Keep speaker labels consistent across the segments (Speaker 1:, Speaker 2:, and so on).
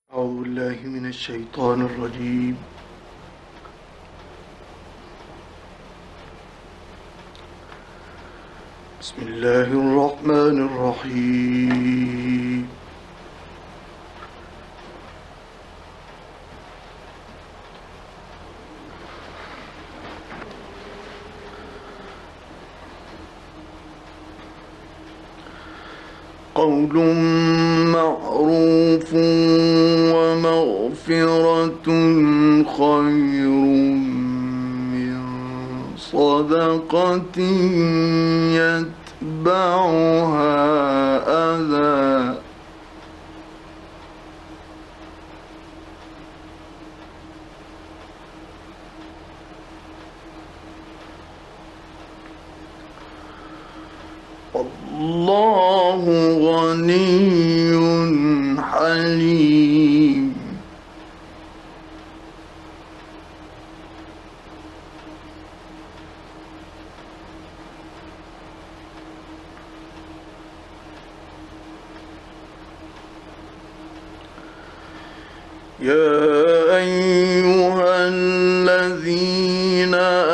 Speaker 1: أعوذ بالله من الشيطان الرجيم. بسم الله الرحمن الرحيم. قول معروف ومغفرة خير من صدقة يتبعها أذى. والله غني حليم. يا أيها الذين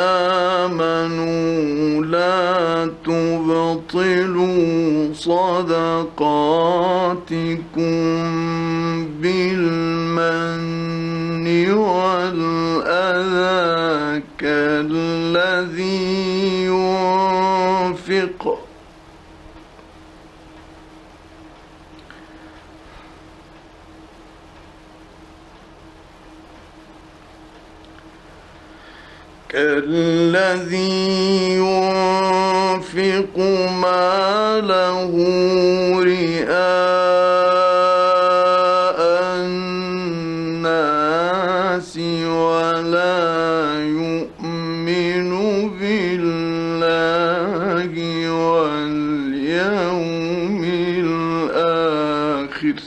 Speaker 1: آمنوا لا تبطلوا صدقاتكم بالمن والأذى كالذي ينفق ماله رئاء الناس ولا يؤمن بالله واليوم الآخر.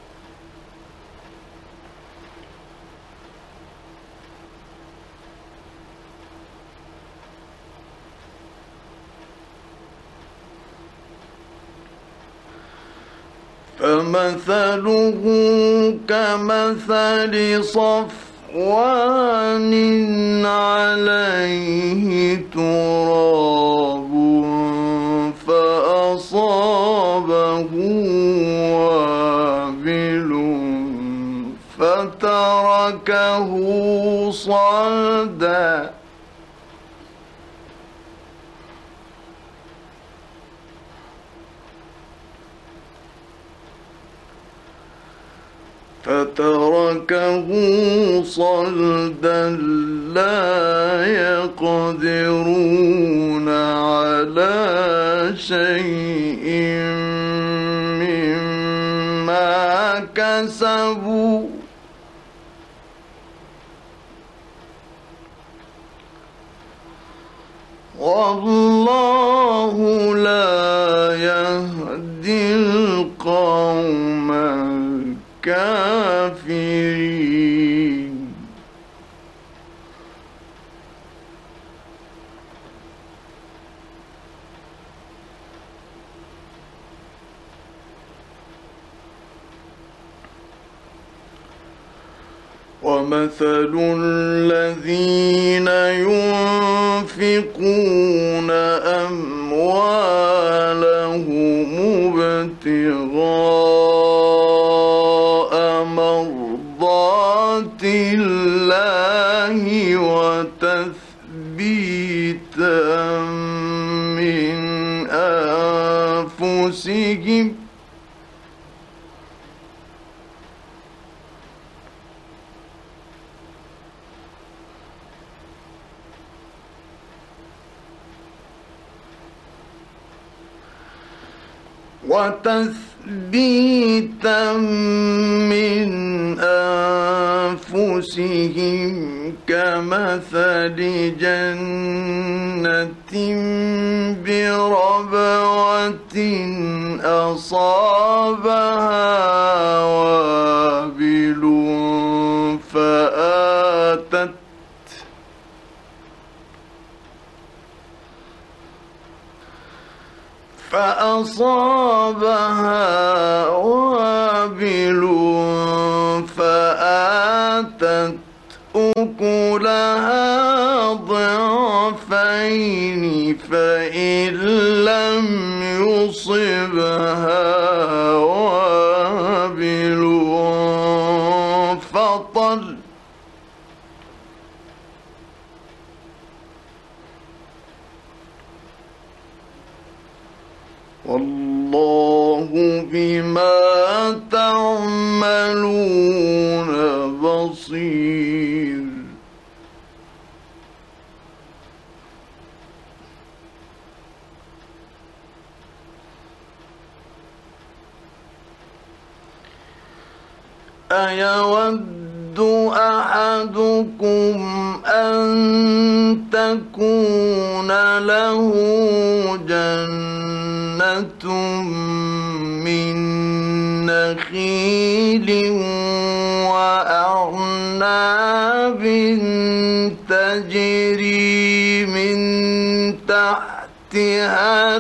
Speaker 1: فمثله كمثل صفوان عليه تراب فأصابه وابل فتركه صلدا. لا يقدرون على شيء مما كسبوا والله لا يهدي القوم الكافرين. ومثل الذين ينفقون أموالهم ابتغاء مرضات الله وتثبيتا من أنفسهم كمثل جنة بربوة أصابها وابل فأصابها وابل بطل والله بما تعملون بصير. أيود أحدكم أن تكون له جنة من نخيل وأعناب تجري من تحتها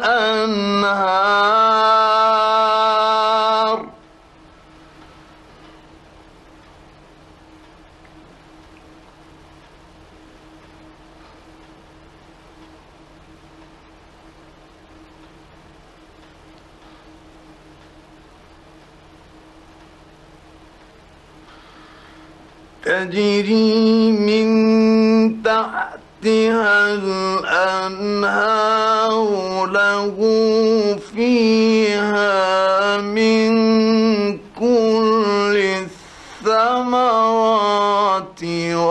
Speaker 1: الأنهار تجري من تحتها الأنهار له فيها من كل الثمرات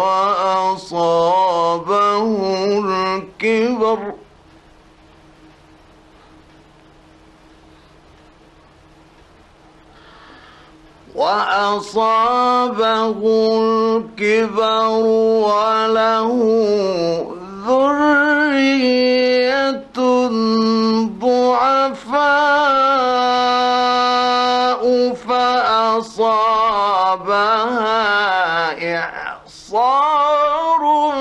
Speaker 1: وأصابه الكبر وله ذرية ضعفاء فأصابها إعصار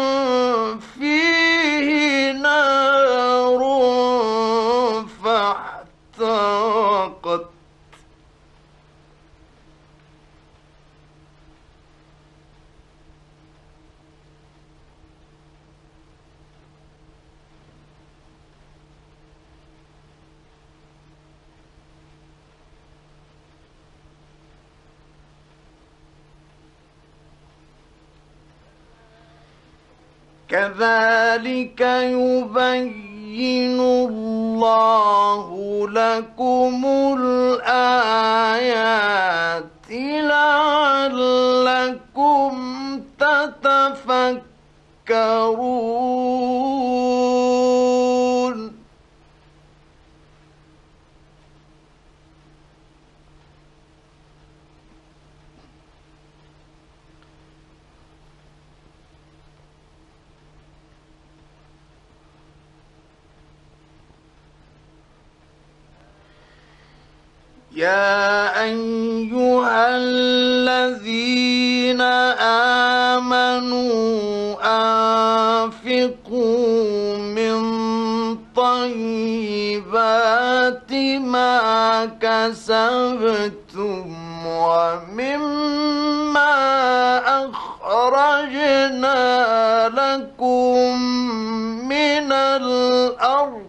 Speaker 1: فيه نار فاحترقت. كذلك يبين الله لكم الآيات لعلكم تتفكرون. يا أيها الذين آمنوا أنفقوا من طيبات ما كسبتم ومما أخرجنا لكم من الأرض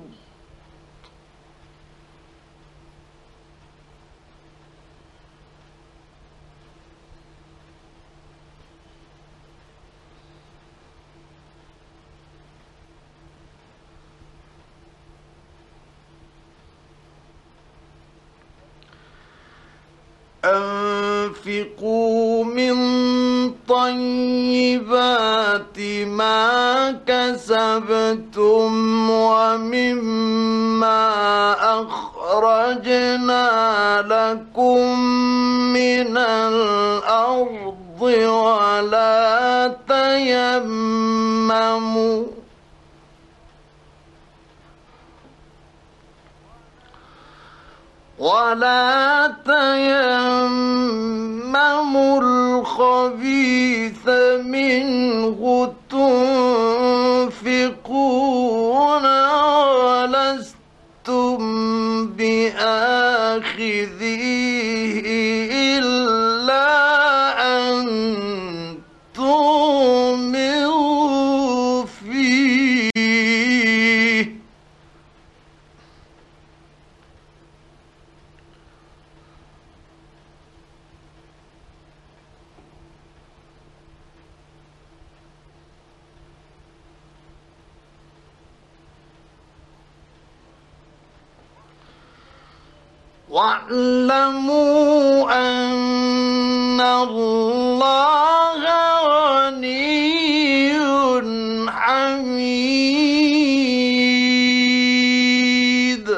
Speaker 1: أنفقوا من طيبات ما كسبتم ومما أخرجنا لكم من الأرض ولا تيمموا الخبيث منه تنفقون ولستم بآخذيه إلا أن تغمضوا فيه. واعلموا أن الله غني حميد.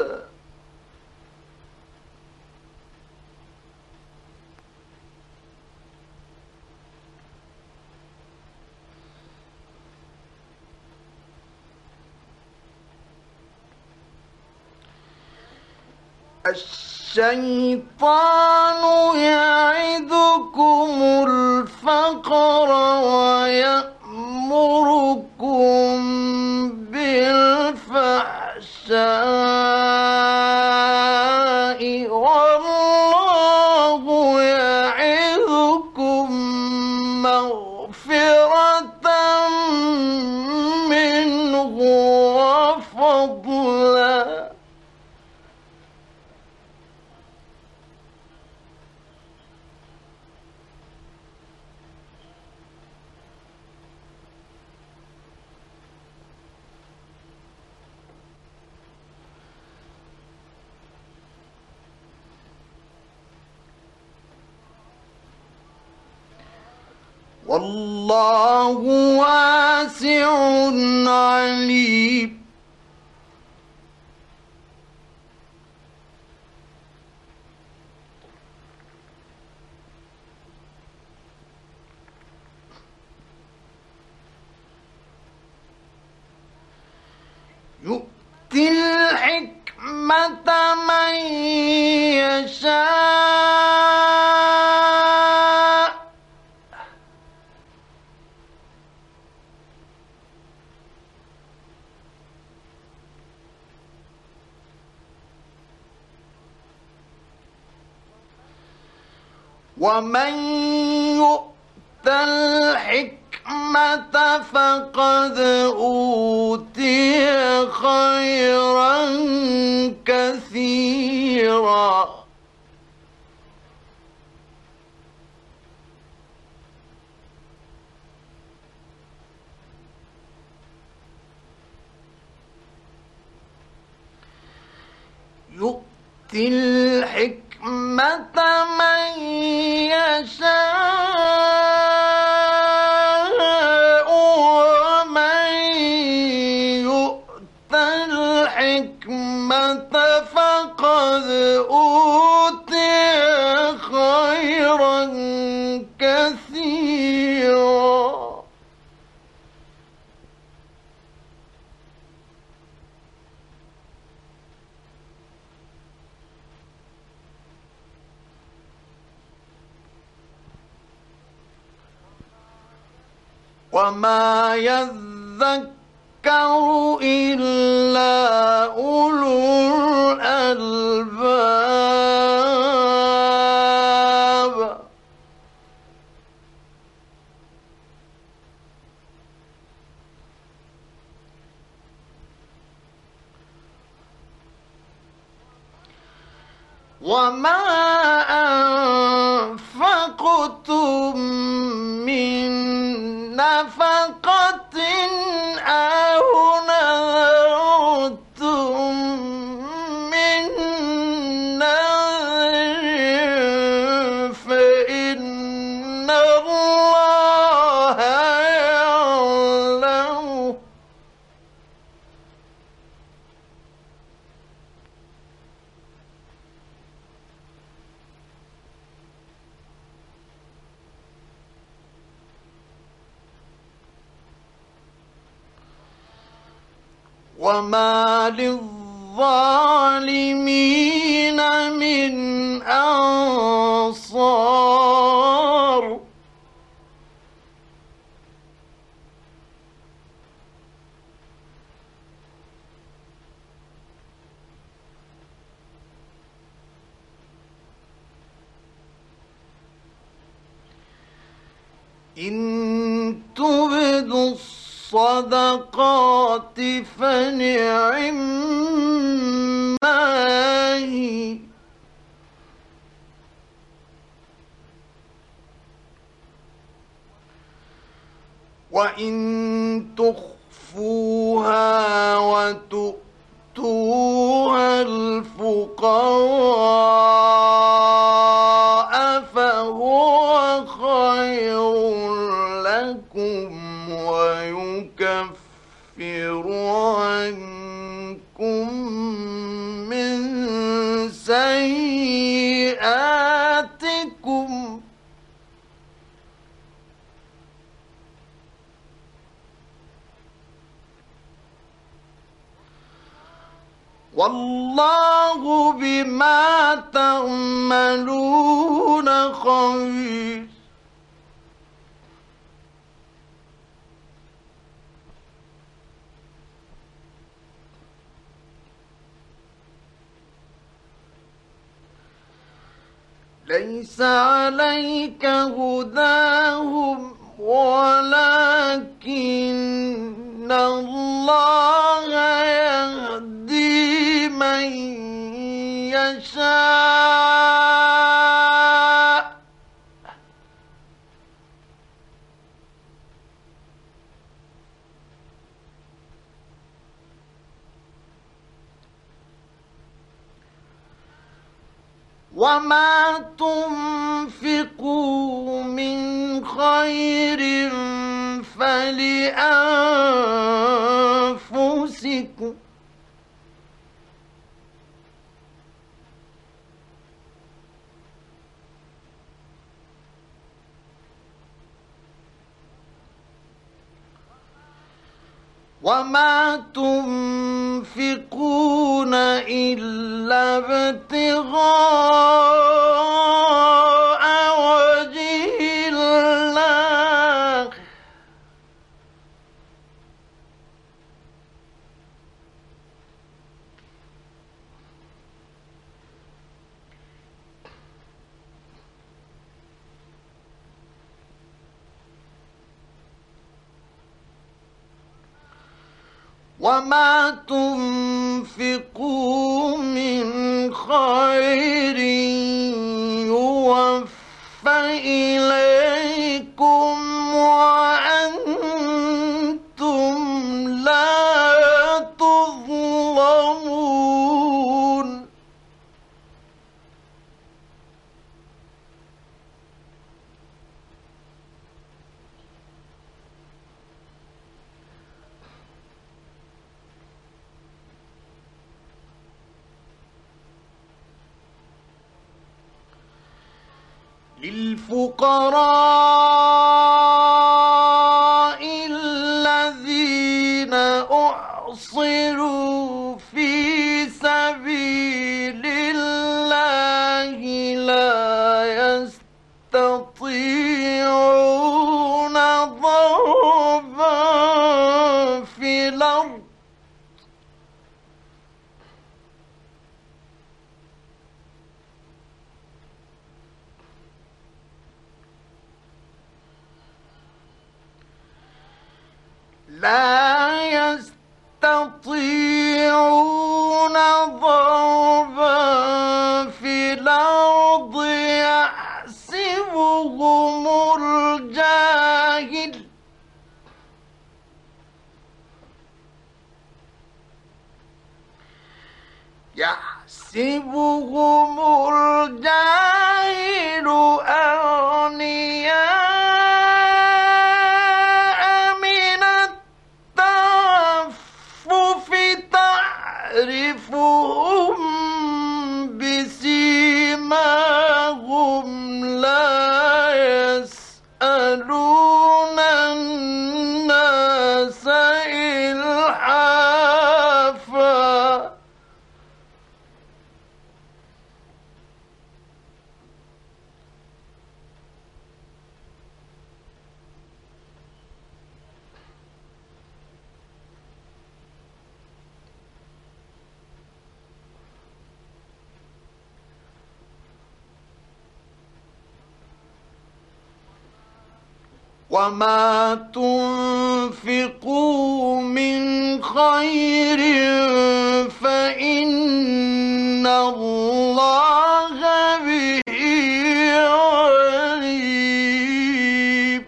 Speaker 1: الشيطان يعدكم الفقر ويأمركم بالفحشاء والله يعظكم مغفرة منه وفضلا. والله واسع عليم. يؤتي الحكمة من يشاء ومن يؤت الحكمة فقد أوتي خيرا كثيرا. يؤتي الحكمة من يشاء ومن يؤت الحكمة فقد أوتي خيرا كثيرا. وما يذكر إلا أولو الألباب. وما أنفقتم من نفقة أو نذرتم من نذر فإن الله يعلمه. وما للظالمين من أنصار. إن تبدوا الصدقات فنعما هي وإن تخفوها وتؤتوها الفقراء خير لكم ويكفر عنكم من سيئاتكم والله بما تعملون خبير. ليس عليك هداهم ولكن الله يهدي من يشاء وما تنفقوا من خير فلأنفسكم وما تنفقون إلا ابتغاء وجه الله وما تنفقوا من خير يوفى إليكم وأنتم لا تظلمون. للفقراء الذين أحصروا في سبيل الله لا يستطيعون ضربا في الأرض يحسبهم الجاهل أغنياء من التعفف تعرفهم بسيماهم لا يسألون الناس إلحافا وما تنفقوا من خير فإن الله به عليم.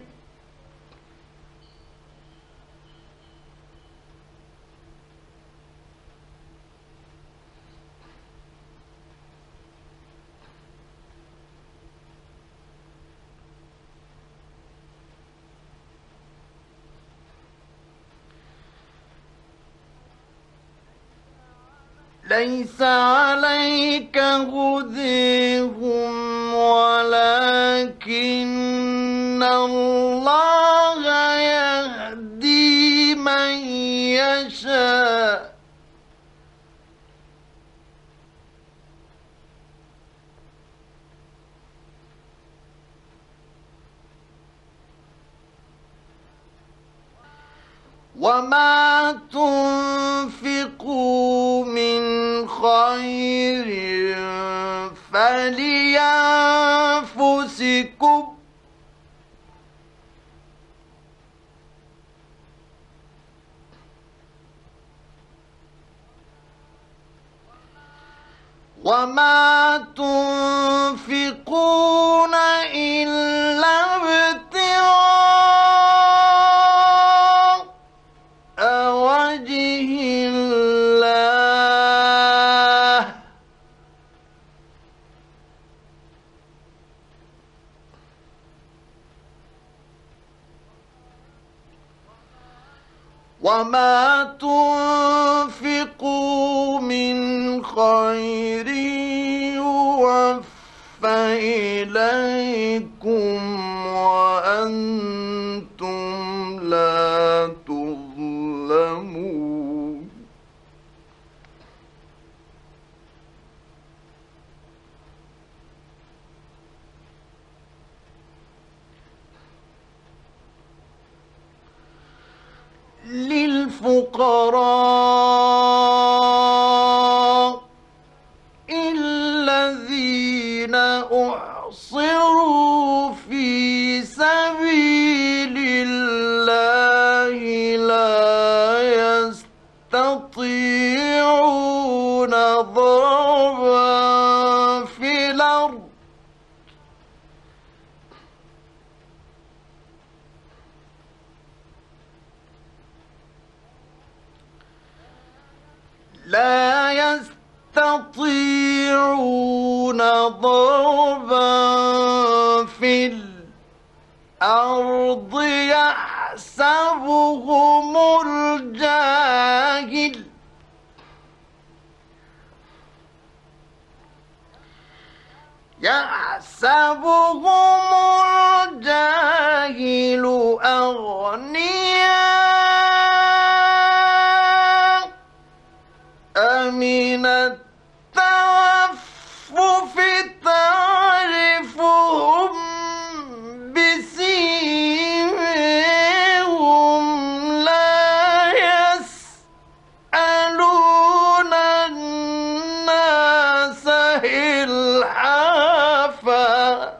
Speaker 1: ليس عليك هديهم ولكن الله يهدي من يشاء وما تنفقوا من خير فلأنفسكم وما تنفقون إلا ابتغاء وجه الله وما تنفقوا من خير يوفى إليكم وأنتم لا تظلمون للفقراء الذين أحصروا في سبيل الله لا يستطيعون ضربا في الأرض يحسبهم الجاهل أغنياء من التعفف تعرفهم بسيماهم لا يسألون الناس إلحافا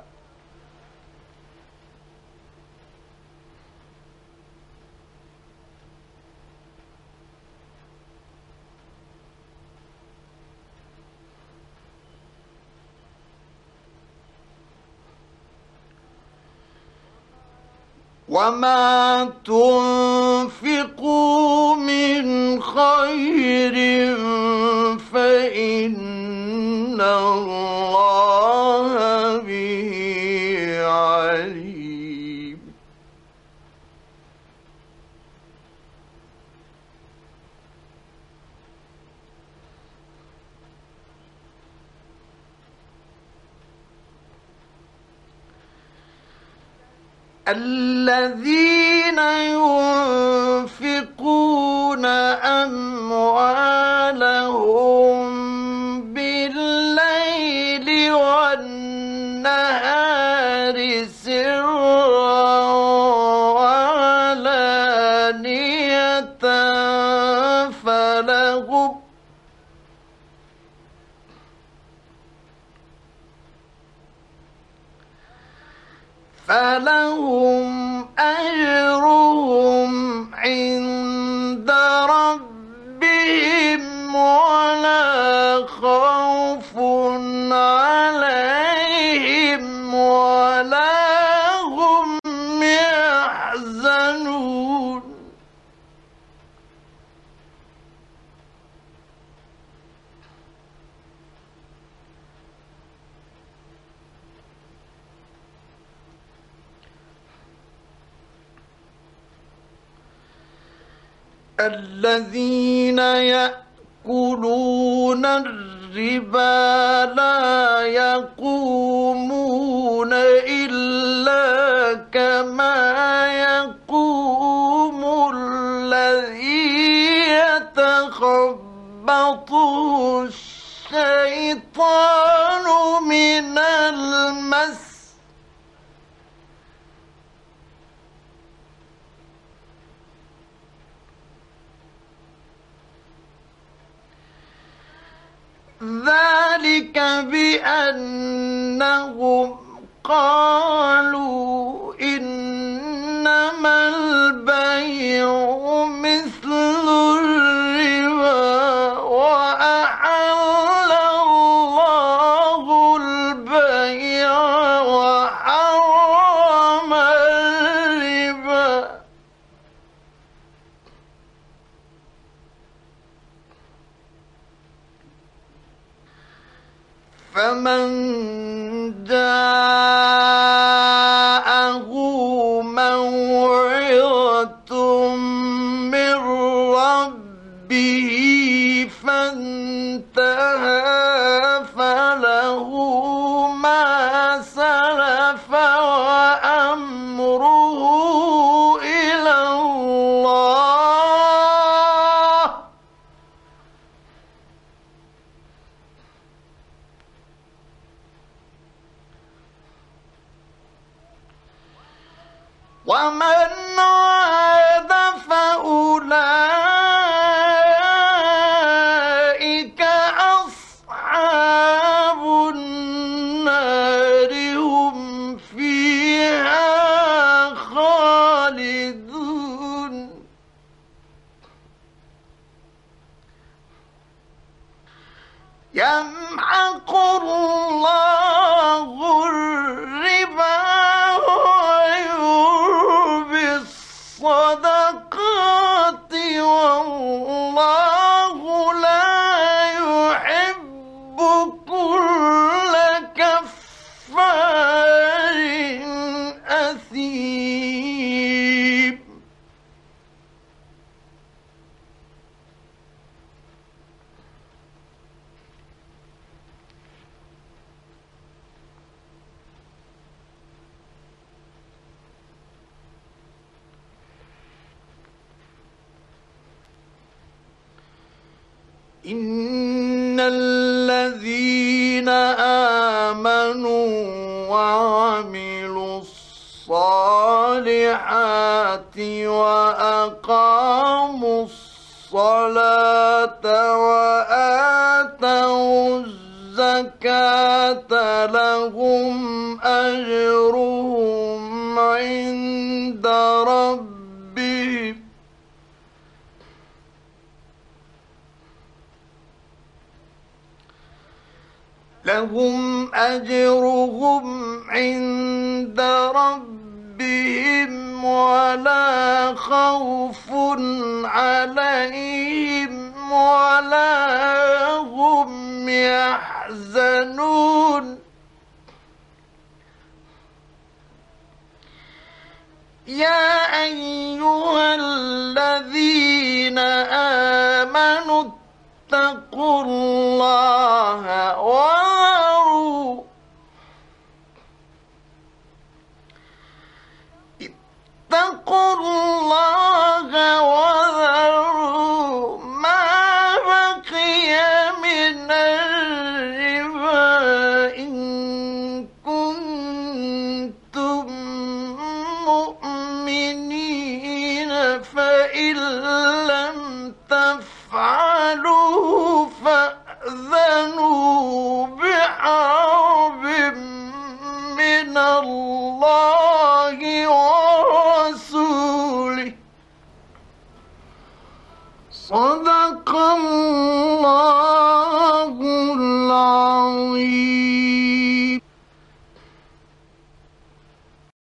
Speaker 1: وما تنفقوا من خير فإن الله به عليم الذين ينفقون أموالهم بالليل والنهار سرا وعلانية فلهم أجرهم عند ربهم ولا خوف عليهم ولا هم يحزنون الذين يأتون يأكلون الربا لا يقومون إلا كما يقوم الذي يتخبطه الشيطان من المس. ذلك بأنهم قالوا إنما البيع مثل الربا وأحل الله البيع وحرم الربا. فمن جاءه موعظة من ربه فانتهى فله ما سلف وأمره إلى الله. ومن عاد فأولئك أصحاب النار هم فيها خالدون. يمحق الله الربا ويربي الصدقات والله لا يحب كل كفار أثيم. إن الذين آمنوا وعملوا الصالحات وأقاموا الصلاة وآتوا الزكاة لهم أجرهم عند ربهم ولا خوف عليهم ولا هم يحزنون. يا أيها الذين آمنوا اتقوا الله وذروا ما بقي من الربا إن كنتم مؤمنين فإن لم تفعلوا فأذنوا بحرب من الله ورسوله. صدق الله.